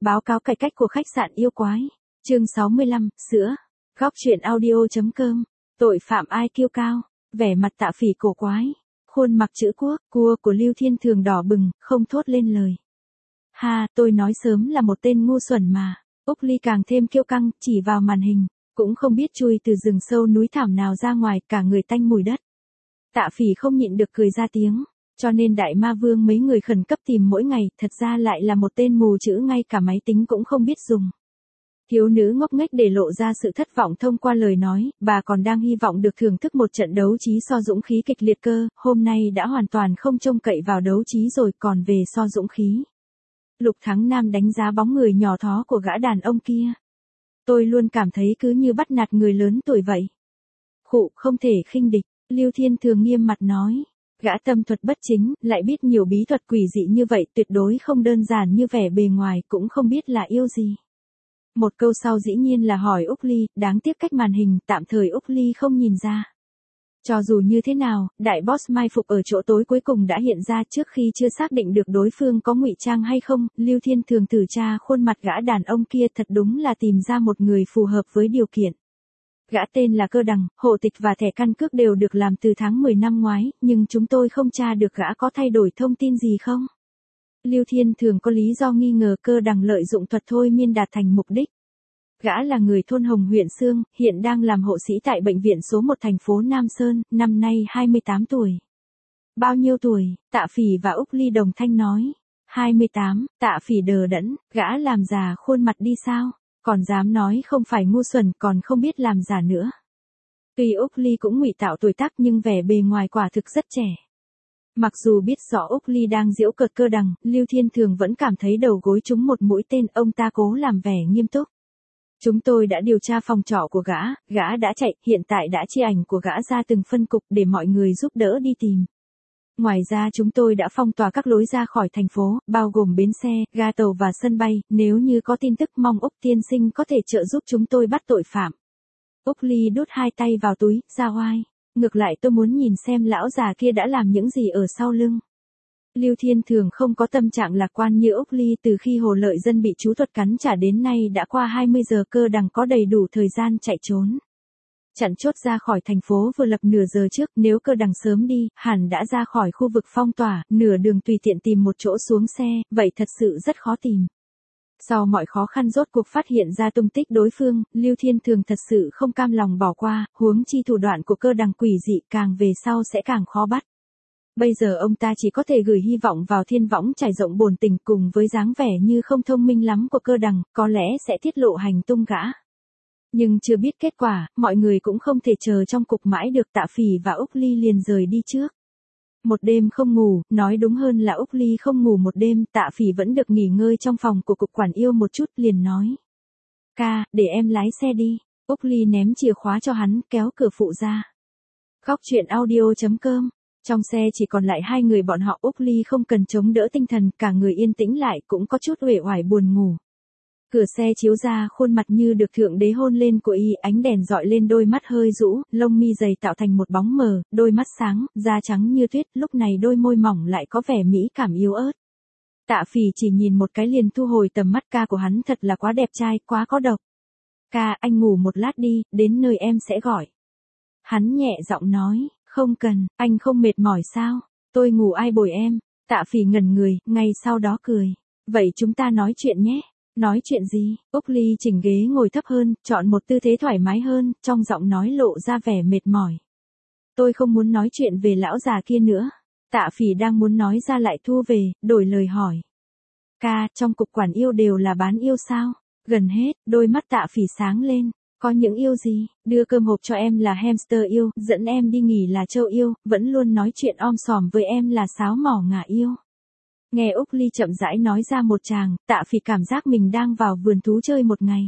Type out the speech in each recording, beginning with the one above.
Báo cáo cải cách của khách sạn yêu quái. Chương 65, sữa. Góc truyện audio.com. Tội phạm ai kiêu cao. Vẻ mặt Tạ Phỉ cổ quái. Khuôn mặt chữ quốc, cua của Lưu Thiên Thường đỏ bừng, không thốt lên lời. Ha, tôi nói sớm là một tên ngu xuẩn mà. Úc Ly càng thêm kiêu căng, chỉ vào màn hình. Cũng không biết chui từ rừng sâu núi thảm nào ra ngoài, cả người tanh mùi đất. Tạ Phỉ không nhịn được cười ra tiếng. Cho nên đại ma vương mấy người khẩn cấp tìm mỗi ngày, thật ra lại là một tên mù chữ ngay cả máy tính cũng không biết dùng. Thiếu nữ ngốc nghếch để lộ ra sự thất vọng thông qua lời nói, bà còn đang hy vọng được thưởng thức một trận đấu trí so dũng khí kịch liệt cơ, hôm nay đã hoàn toàn không trông cậy vào đấu trí rồi còn về so dũng khí. Lục Thắng Nam đánh giá bóng người nhỏ thó của gã đàn ông kia. Tôi luôn cảm thấy cứ như bắt nạt người lớn tuổi vậy. Khụ, không thể khinh địch, Lưu Thiên Thường nghiêm mặt nói. Gã tâm thuật bất chính, lại biết nhiều bí thuật quỷ dị như vậy, tuyệt đối không đơn giản như vẻ bề ngoài, cũng không biết là yêu gì. Một câu sau dĩ nhiên là hỏi Úc Ly, đáng tiếc cách màn hình, tạm thời Úc Ly không nhìn ra. Cho dù như thế nào, đại boss mai phục ở chỗ tối cuối cùng đã hiện ra trước khi chưa xác định được đối phương có ngụy trang hay không, Lưu Thiên Thường thử tra khuôn mặt gã đàn ông kia thật đúng là tìm ra một người phù hợp với điều kiện. Gã tên là Cơ Đằng, hộ tịch và thẻ căn cước đều được làm từ tháng 10 năm ngoái, nhưng chúng tôi không tra được gã có thay đổi thông tin gì không? Lưu Thiên Thường có lý do nghi ngờ Cơ Đằng lợi dụng thuật thôi miên đạt thành mục đích. Gã là người thôn Hồng huyện Sương, hiện đang làm hộ sĩ tại bệnh viện số 1 thành phố Nam Sơn, năm nay 28 tuổi. Bao nhiêu tuổi? Tạ Phỉ và Úc Ly đồng thanh nói. 28, Tạ Phỉ đờ đẫn, gã làm già khuôn mặt đi sao? Còn dám nói không phải ngu xuẩn, còn không biết làm giả nữa. Tuy Úc Ly cũng ngụy tạo tuổi tác nhưng vẻ bề ngoài quả thực rất trẻ. Mặc dù biết rõ Úc Ly đang giễu cợt Cơ Đằng, Lưu Thiên Thường vẫn cảm thấy đầu gối trúng một mũi tên, ông ta cố làm vẻ nghiêm túc. Chúng tôi đã điều tra phòng trọ của gã đã chạy, hiện tại đã chia ảnh của gã ra từng phân cục để mọi người giúp đỡ đi tìm. Ngoài ra chúng tôi đã phong tỏa các lối ra khỏi thành phố, bao gồm bến xe, ga tàu và sân bay, nếu như có tin tức mong Úc tiên sinh có thể trợ giúp chúng tôi bắt tội phạm. Úc Ly đút hai tay vào túi, ra oai. Ngược lại tôi muốn nhìn xem lão già kia đã làm những gì ở sau lưng. Lưu Thiên Thường không có tâm trạng lạc quan như Úc Ly, từ khi Hồ Lợi Dân bị chú thuật cắn trả đến nay đã qua 20 giờ, Cơ Đằng có đầy đủ thời gian chạy trốn. Chặn chốt ra khỏi thành phố vừa lập nửa giờ trước, nếu Cơ Đằng sớm đi, hẳn đã ra khỏi khu vực phong tỏa, nửa đường tùy tiện tìm một chỗ xuống xe, vậy thật sự rất khó tìm. Sau mọi khó khăn rốt cuộc phát hiện ra tung tích đối phương, Lưu Thiên Thường thật sự không cam lòng bỏ qua, huống chi thủ đoạn của Cơ Đằng quỷ dị, càng về sau sẽ càng khó bắt. Bây giờ ông ta chỉ có thể gửi hy vọng vào thiên võng trải rộng bồn tình, cùng với dáng vẻ như không thông minh lắm của Cơ Đằng, có lẽ sẽ tiết lộ hành tung gã. Nhưng chưa biết kết quả, mọi người cũng không thể chờ trong cục mãi được, Tạ Phỉ và Úc Ly liền rời đi trước. Một đêm không ngủ, nói đúng hơn là Úc Ly không ngủ một đêm, Tạ Phỉ vẫn được nghỉ ngơi trong phòng của cục quản yêu một chút, liền nói. Ca, để em lái xe đi. Úc Ly ném chìa khóa cho hắn, kéo cửa phụ ra. Góc truyện audio.com. Trong xe chỉ còn lại hai người bọn họ, Úc Ly không cần chống đỡ tinh thần, cả người yên tĩnh lại, cũng có chút uể oải buồn ngủ. Cửa xe chiếu ra khuôn mặt như được thượng đế hôn lên của y, ánh đèn dọi lên đôi mắt hơi rũ, lông mi dày tạo thành một bóng mờ, đôi mắt sáng, da trắng như tuyết, lúc này đôi môi mỏng lại có vẻ mỹ cảm yếu ớt. Tạ Phỉ chỉ nhìn một cái liền thu hồi tầm mắt, ca của hắn thật là quá đẹp trai, quá có độc. Ca, anh ngủ một lát đi, đến nơi em sẽ gọi. Hắn nhẹ giọng nói, không cần, anh không mệt mỏi sao, tôi ngủ ai bồi em. Tạ Phỉ ngẩn người, ngay sau đó cười. Vậy chúng ta nói chuyện nhé. Nói chuyện gì? Úc Ly chỉnh ghế ngồi thấp hơn, chọn một tư thế thoải mái hơn, trong giọng nói lộ ra vẻ mệt mỏi. Tôi không muốn nói chuyện về lão già kia nữa. Tạ Phỉ đang muốn nói ra lại thu về, đổi lời hỏi. Ca, trong cục quản yêu đều là bán yêu sao? Gần hết, đôi mắt Tạ Phỉ sáng lên. Có những yêu gì? Đưa cơm hộp cho em là hamster yêu, dẫn em đi nghỉ là trâu yêu, vẫn luôn nói chuyện om sòm với em là sáo mỏ ngả yêu. Nghe Úc Ly chậm rãi nói ra một tràng, Tạ Phỉ cảm giác mình đang vào vườn thú chơi một ngày.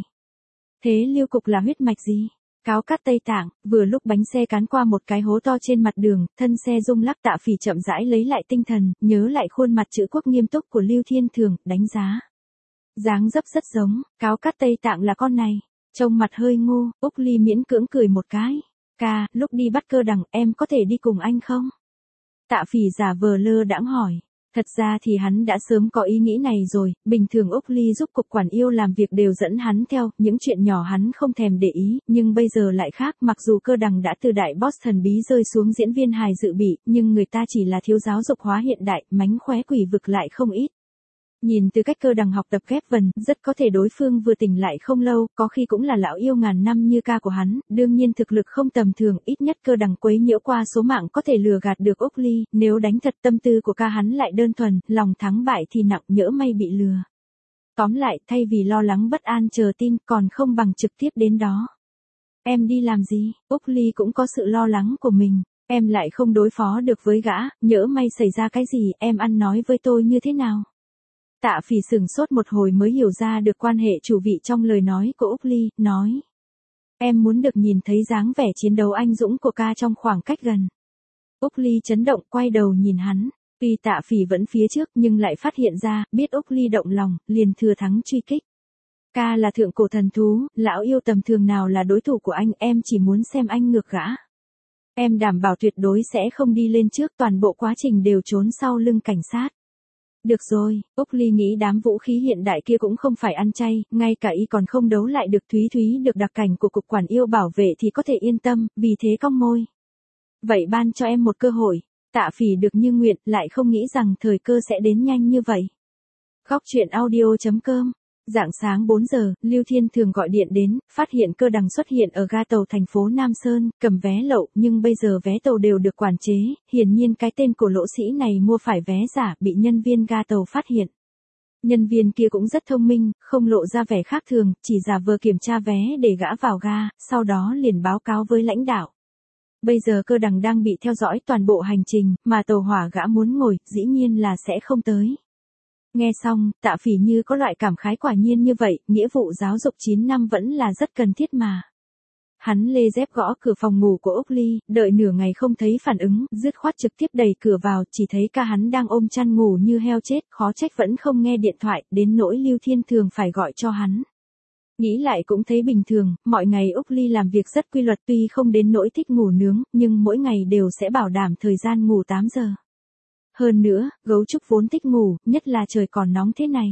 Thế Lưu Cục là huyết mạch gì? Cáo cắt Tây Tạng, vừa lúc bánh xe cán qua một cái hố to trên mặt đường, thân xe rung lắc, Tạ Phỉ chậm rãi lấy lại tinh thần, nhớ lại khuôn mặt chữ quốc nghiêm túc của Lưu Thiên Thường, đánh giá. Dáng dấp rất giống, cáo cắt Tây Tạng là con này. Trông mặt hơi ngu, Úc Ly miễn cưỡng cười một cái. Ca, lúc đi bắt Cơ Đằng, em có thể đi cùng anh không? Tạ Phỉ giả vờ lơ đãng hỏi. Thật ra thì hắn đã sớm có ý nghĩ này rồi, bình thường Úc Ly giúp cục quản yêu làm việc đều dẫn hắn theo, những chuyện nhỏ hắn không thèm để ý, nhưng bây giờ lại khác, mặc dù Cơ Đằng đã từ đại boss thần bí rơi xuống diễn viên hài dự bị, nhưng người ta chỉ là thiếu giáo dục hóa hiện đại, mánh khóe quỷ vực lại không ít. Nhìn từ cách Cơ Đằng học tập ghép vần, rất có thể đối phương vừa tỉnh lại không lâu, có khi cũng là lão yêu ngàn năm như ca của hắn, đương nhiên thực lực không tầm thường, ít nhất Cơ Đằng quấy nhiễu qua số mạng có thể lừa gạt được Úc Ly, nếu đánh thật tâm tư của ca hắn lại đơn thuần, lòng thắng bại thì nặng, nhỡ may bị lừa. Tóm lại, thay vì lo lắng bất an chờ tin, còn không bằng trực tiếp đến đó. Em đi làm gì? Úc Ly cũng có sự lo lắng của mình. Em lại không đối phó được với gã, nhỡ may xảy ra cái gì, em ăn nói với tôi như thế nào? Tạ Phỉ sửng sốt một hồi mới hiểu ra được quan hệ chủ vị trong lời nói của Úc Ly, nói. Em muốn được nhìn thấy dáng vẻ chiến đấu anh dũng của ca trong khoảng cách gần. Úc Ly chấn động quay đầu nhìn hắn, tuy Tạ Phỉ vẫn phía trước nhưng lại phát hiện ra, biết Úc Ly động lòng, liền thừa thắng truy kích. Ca là thượng cổ thần thú, lão yêu tầm thường nào là đối thủ của anh, em chỉ muốn xem anh ngược gã. Em đảm bảo tuyệt đối sẽ không đi lên trước, toàn bộ quá trình đều trốn sau lưng cảnh sát. Được rồi, Úc Ly nghĩ đám vũ khí hiện đại kia cũng không phải ăn chay, ngay cả y còn không đấu lại được Thúy Thúy được đặc cảnh của cục quản yêu bảo vệ thì có thể yên tâm, vì thế cong môi. Vậy ban cho em một cơ hội. Tạ Phỉ được như nguyện, lại không nghĩ rằng thời cơ sẽ đến nhanh như vậy. Góc truyện audio.com. Rạng sáng 4 giờ, Lưu Thiên Thường gọi điện đến, phát hiện Cơ Đằng xuất hiện ở ga tàu thành phố Nam Sơn, cầm vé lậu, nhưng bây giờ vé tàu đều được quản chế, hiển nhiên cái tên của lỗ sĩ này mua phải vé giả, bị nhân viên ga tàu phát hiện. Nhân viên kia cũng rất thông minh, không lộ ra vẻ khác thường, chỉ giả vờ kiểm tra vé để gã vào ga, sau đó liền báo cáo với lãnh đạo. Bây giờ Cơ Đằng đang bị theo dõi toàn bộ hành trình, mà tàu hỏa gã muốn ngồi, dĩ nhiên là sẽ không tới. Nghe xong, Tạ Phỉ như có loại cảm khái, quả nhiên như vậy, nghĩa vụ giáo dục 9 năm vẫn là rất cần thiết mà. Hắn lê dép gõ cửa phòng ngủ của Úc Ly, đợi nửa ngày không thấy phản ứng, dứt khoát trực tiếp đẩy cửa vào, chỉ thấy ca hắn đang ôm chăn ngủ như heo chết, khó trách vẫn không nghe điện thoại, đến nỗi Lưu Thiên Thường phải gọi cho hắn. Nghĩ lại cũng thấy bình thường, mọi ngày Úc Ly làm việc rất quy luật, tuy không đến nỗi thích ngủ nướng, nhưng mỗi ngày đều sẽ bảo đảm thời gian ngủ 8 giờ. Hơn nữa, gấu trúc vốn thích ngủ, nhất là trời còn nóng thế này.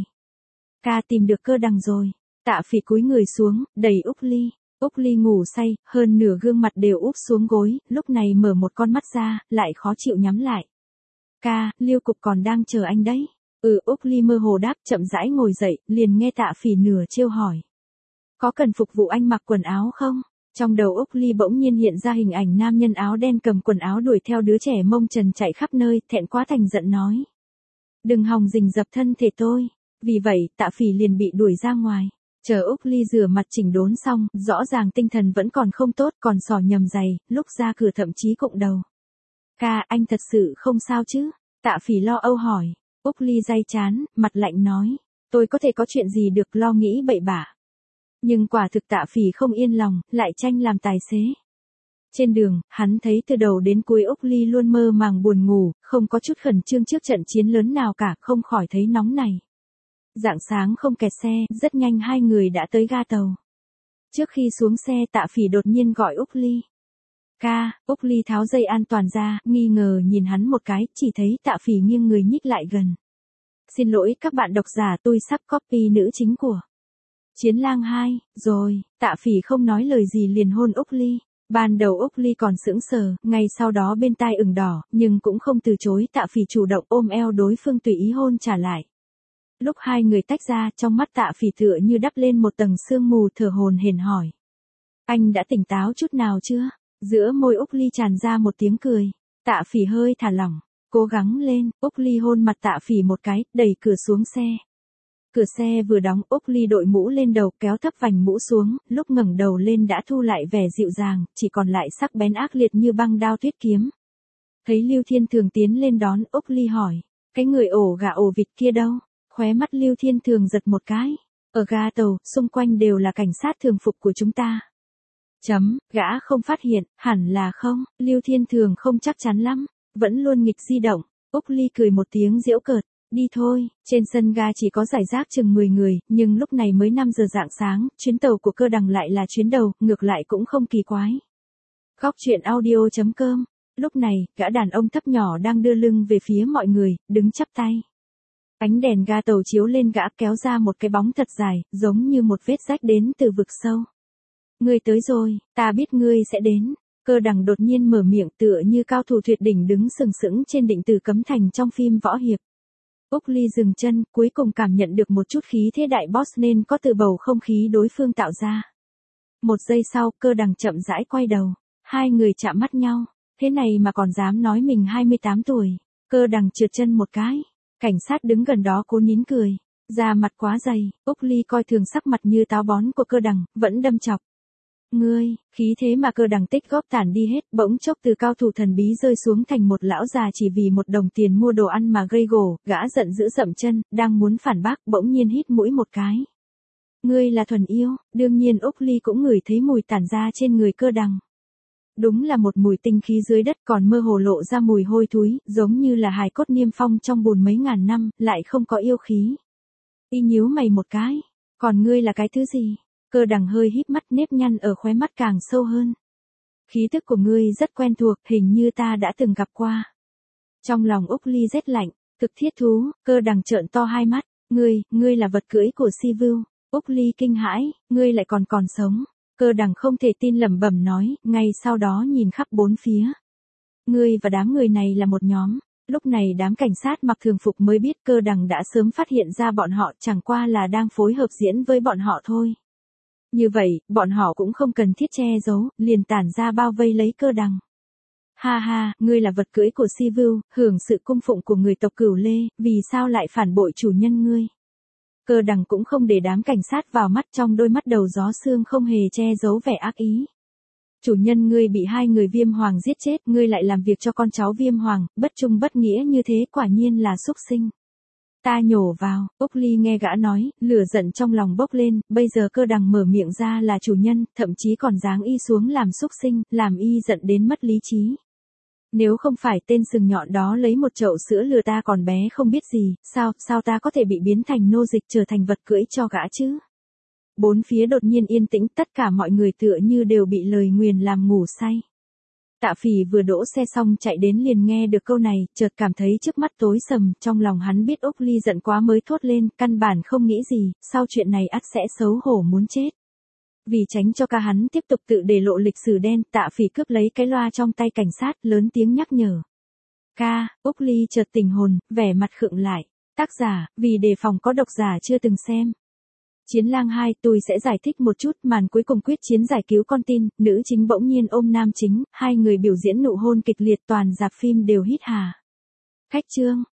Ca tìm được Cơ Đằng rồi. Tạ Phỉ cúi người xuống, đẩy Úc Ly. Úc Ly ngủ say, hơn nửa gương mặt đều úp xuống gối, lúc này mở một con mắt ra, lại khó chịu nhắm lại. Ca, Lưu cục còn đang chờ anh đấy. Úc Ly mơ hồ đáp, chậm rãi ngồi dậy, liền nghe Tạ Phỉ nửa trêu hỏi. Có cần phục vụ anh mặc quần áo không? Trong đầu Úc Ly bỗng nhiên hiện ra hình ảnh nam nhân áo đen cầm quần áo đuổi theo đứa trẻ mông trần chạy khắp nơi, thẹn quá thành giận nói. Đừng hòng rình rập thân thể tôi. Vì vậy, Tạ Phỉ liền bị đuổi ra ngoài. Chờ Úc Ly rửa mặt chỉnh đốn xong, rõ ràng tinh thần vẫn còn không tốt, còn xỏ nhầm giày, lúc ra cửa thậm chí cụng đầu. Ca, anh thật sự không sao chứ? Tạ Phỉ lo âu hỏi. Úc Ly day chán, mặt lạnh nói. Tôi có thể có chuyện gì được lo nghĩ bậy bạ. Nhưng quả thực Tạ Phỉ không yên lòng, lại tranh làm tài xế. Trên đường, hắn thấy từ đầu đến cuối Úc Ly luôn mơ màng buồn ngủ, không có chút khẩn trương trước trận chiến lớn nào cả, không khỏi thấy nóng này. Rạng sáng không kẹt xe, rất nhanh hai người đã tới ga tàu. Trước khi xuống xe Tạ Phỉ đột nhiên gọi Úc Ly. Ca, Úc Ly tháo dây an toàn ra, nghi ngờ nhìn hắn một cái, chỉ thấy Tạ Phỉ nghiêng người nhích lại gần. Xin lỗi các bạn độc giả, tôi sắp copy nữ chính của Chiến Lang 2, rồi, Tạ Phỉ không nói lời gì liền hôn Úc Ly. Ban đầu Úc Ly còn sững sờ, ngay sau đó bên tai ửng đỏ, nhưng cũng không từ chối, Tạ Phỉ chủ động ôm eo đối phương tùy ý hôn trả lại. Lúc hai người tách ra, trong mắt Tạ Phỉ tựa như đắp lên một tầng sương mù, thở hổn hển hỏi. Anh đã tỉnh táo chút nào chưa? Giữa môi Úc Ly tràn ra một tiếng cười. Tạ Phỉ hơi thả lỏng, cố gắng lên, Úc Ly hôn mặt Tạ Phỉ một cái, đẩy cửa xuống xe. Cửa xe vừa đóng, Úc Ly đội mũ lên đầu, kéo thấp vành mũ xuống, lúc ngẩng đầu lên đã thu lại vẻ dịu dàng, chỉ còn lại sắc bén ác liệt như băng đao tuyết kiếm. Thấy Lưu Thiên Thường tiến lên đón, Úc Ly hỏi, cái người ổ gà ổ vịt kia đâu? Khóe mắt Lưu Thiên Thường giật một cái. Ở ga tàu, xung quanh đều là cảnh sát thường phục của chúng ta. Gã không phát hiện, hẳn là không, Lưu Thiên Thường không chắc chắn lắm, vẫn luôn nghịch di động. Úc Ly cười một tiếng giễu cợt. Đi thôi, trên sân ga chỉ có giải rác chừng 10 người, nhưng lúc này mới 5 giờ rạng sáng, chuyến tàu của Cơ Đằng lại là chuyến đầu, ngược lại cũng không kỳ quái. Góc truyện audio.com Lúc này, gã đàn ông thấp nhỏ đang đưa lưng về phía mọi người, đứng chắp tay. Ánh đèn ga tàu chiếu lên gã kéo ra một cái bóng thật dài, giống như một vết rách đến từ vực sâu. Ngươi tới rồi, ta biết ngươi sẽ đến. Cơ Đằng đột nhiên mở miệng tựa như cao thủ tuyệt đỉnh đứng sừng sững trên định từ cấm thành trong phim võ hiệp. Úc Ly dừng chân, cuối cùng cảm nhận được một chút khí thế đại boss nên có từ bầu không khí đối phương tạo ra. Một giây sau, Cơ Đằng chậm rãi quay đầu. Hai người chạm mắt nhau. Thế này mà còn dám nói mình 28 tuổi. Cơ Đằng trượt chân một cái. Cảnh sát đứng gần đó cố nín cười. Da mặt quá dày, Úc Ly coi thường sắc mặt như táo bón của Cơ Đằng, vẫn đâm chọc. Ngươi, khí thế mà Cơ Đằng tích góp tản đi hết, bỗng chốc từ cao thủ thần bí rơi xuống thành một lão già chỉ vì một đồng tiền mua đồ ăn mà gây gổ, gã giận dữ dậm chân, đang muốn phản bác, bỗng nhiên hít mũi một cái. Ngươi là Thuần Yêu, đương nhiên Úc Ly cũng ngửi thấy mùi tản ra trên người Cơ Đằng. Đúng là một mùi tinh khí dưới đất còn mơ hồ lộ ra mùi hôi thối, giống như là hài cốt niêm phong trong bùn mấy ngàn năm, lại không có yêu khí. Y nhíu mày một cái, còn ngươi là cái thứ gì? Cơ Đằng hơi híp mắt, nếp nhăn ở khóe mắt càng sâu hơn. Khí tức của ngươi rất quen thuộc, hình như ta đã từng gặp qua. Trong lòng Úc Ly rét lạnh, thực thiết thú, Cơ Đằng trợn to hai mắt, ngươi là vật cưỡi của Si Vưu. Úc Ly kinh hãi, ngươi lại còn sống. Cơ Đằng không thể tin lẩm bẩm nói, ngay sau đó nhìn khắp bốn phía. Ngươi và đám người này là một nhóm. Lúc này đám cảnh sát mặc thường phục mới biết Cơ Đằng đã sớm phát hiện ra bọn họ, chẳng qua là đang phối hợp diễn với bọn họ thôi. Như vậy, bọn họ cũng không cần thiết che giấu, liền tản ra bao vây lấy Cơ Đằng. Ha ha, ngươi là vật cưỡi của Si Vưu, hưởng sự cung phụng của người tộc Cửu Lê, vì sao lại phản bội chủ nhân ngươi? Cơ Đằng cũng không để đám cảnh sát vào mắt, trong đôi mắt đầu gió sương không hề che giấu vẻ ác ý. Chủ nhân ngươi bị hai người Viêm Hoàng giết chết, ngươi lại làm việc cho con cháu Viêm Hoàng, bất trung bất nghĩa như thế quả nhiên là súc sinh. Ta nhổ vào, Úc Ly nghe gã nói, lửa giận trong lòng bốc lên, bây giờ Cơ Đằng mở miệng ra là chủ nhân, thậm chí còn giáng y xuống làm súc sinh, làm y giận đến mất lý trí. Nếu không phải tên sừng nhọn đó lấy một chậu sữa lừa ta còn bé không biết gì, sao ta có thể bị biến thành nô dịch trở thành vật cưỡi cho gã chứ? Bốn phía đột nhiên yên tĩnh, tất cả mọi người tựa như đều bị lời nguyền làm ngủ say. Tạ Phỉ vừa đỗ xe xong chạy đến liền nghe được câu này, chợt cảm thấy trước mắt tối sầm, trong lòng hắn biết Úc Ly giận quá mới thốt lên, căn bản không nghĩ gì, sau chuyện này ắt sẽ xấu hổ muốn chết. Vì tránh cho ca hắn tiếp tục tự để lộ lịch sử đen, Tạ Phỉ cướp lấy cái loa trong tay cảnh sát, lớn tiếng nhắc nhở. Ca, Úc Ly chợt tỉnh hồn, vẻ mặt khựng lại. Tác giả, vì đề phòng có độc giả chưa từng xem. Chiến lang 2, tôi sẽ giải thích một chút, màn cuối cùng quyết chiến giải cứu con tin, nữ chính bỗng nhiên ôm nam chính, hai người biểu diễn nụ hôn kịch liệt, toàn rạp phim đều hít hà. Khách trương,